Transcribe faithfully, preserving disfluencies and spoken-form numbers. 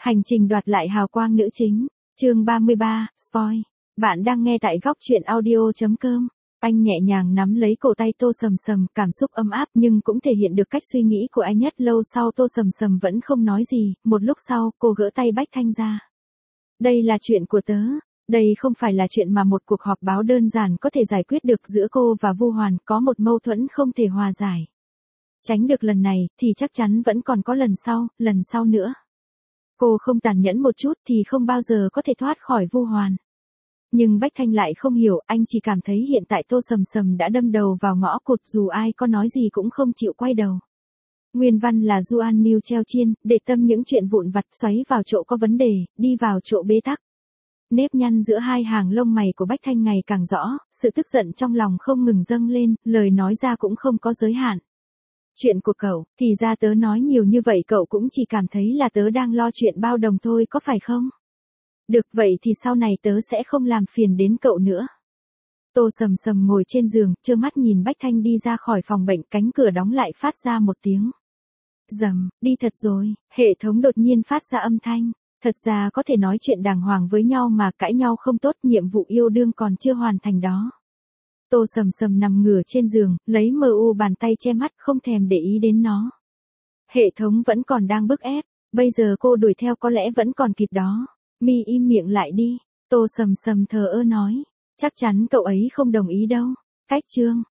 Hành trình đoạt lại hào quang nữ chính, chương ba mươi ba, spoil. Bạn đang nghe tại góc truyện audio chấm com. Anh nhẹ nhàng nắm lấy cổ tay Tô Sầm Sầm, cảm xúc ấm áp nhưng cũng thể hiện được cách suy nghĩ của anh. Nhất lâu sau Tô Sầm Sầm vẫn không nói gì, một lúc sau cô gỡ tay Bách Thanh ra. Đây là chuyện của tớ, đây không phải là chuyện mà một cuộc họp báo đơn giản có thể giải quyết được. Giữa cô và Vu Hoàn có một mâu thuẫn không thể hòa giải. Tránh được lần này thì chắc chắn vẫn còn có lần sau, lần sau nữa. Cô không tàn nhẫn một chút thì không bao giờ có thể thoát khỏi Vu Hoàn. Nhưng Bách Thanh lại không hiểu, anh chỉ cảm thấy hiện tại Tô Sầm Sầm đã đâm đầu vào ngõ cụt, dù ai có nói gì cũng không chịu quay đầu. Nguyên văn là Juan New treo chiên, để tâm những chuyện vụn vặt, xoáy vào chỗ có vấn đề, đi vào chỗ bế tắc. Nếp nhăn giữa hai hàng lông mày của Bách Thanh ngày càng rõ, sự tức giận trong lòng không ngừng dâng lên, lời nói ra cũng không có giới hạn. Chuyện của cậu, thì ra tớ nói nhiều như vậy cậu cũng chỉ cảm thấy là tớ đang lo chuyện bao đồng thôi có phải không? Được vậy thì sau này tớ sẽ không làm phiền đến cậu nữa. Tô Sầm Sầm ngồi trên giường, trơ mắt nhìn Bách Thanh đi ra khỏi phòng bệnh, cánh cửa đóng lại phát ra một tiếng rầm, đi thật rồi, hệ thống đột nhiên phát ra âm thanh. Thật ra có thể nói chuyện đàng hoàng với nhau mà cãi nhau không tốt, nhiệm vụ yêu đương còn chưa hoàn thành đó. Tô Sầm Sầm nằm ngửa trên giường, lấy mờ u bàn tay che mắt, không thèm để ý đến nó. Hệ thống vẫn còn đang bức ép, bây giờ cô đuổi theo có lẽ vẫn còn kịp đó. Mi im miệng lại đi, Tô Sầm Sầm thờ ơ nói, chắc chắn cậu ấy không đồng ý đâu. Cách chương,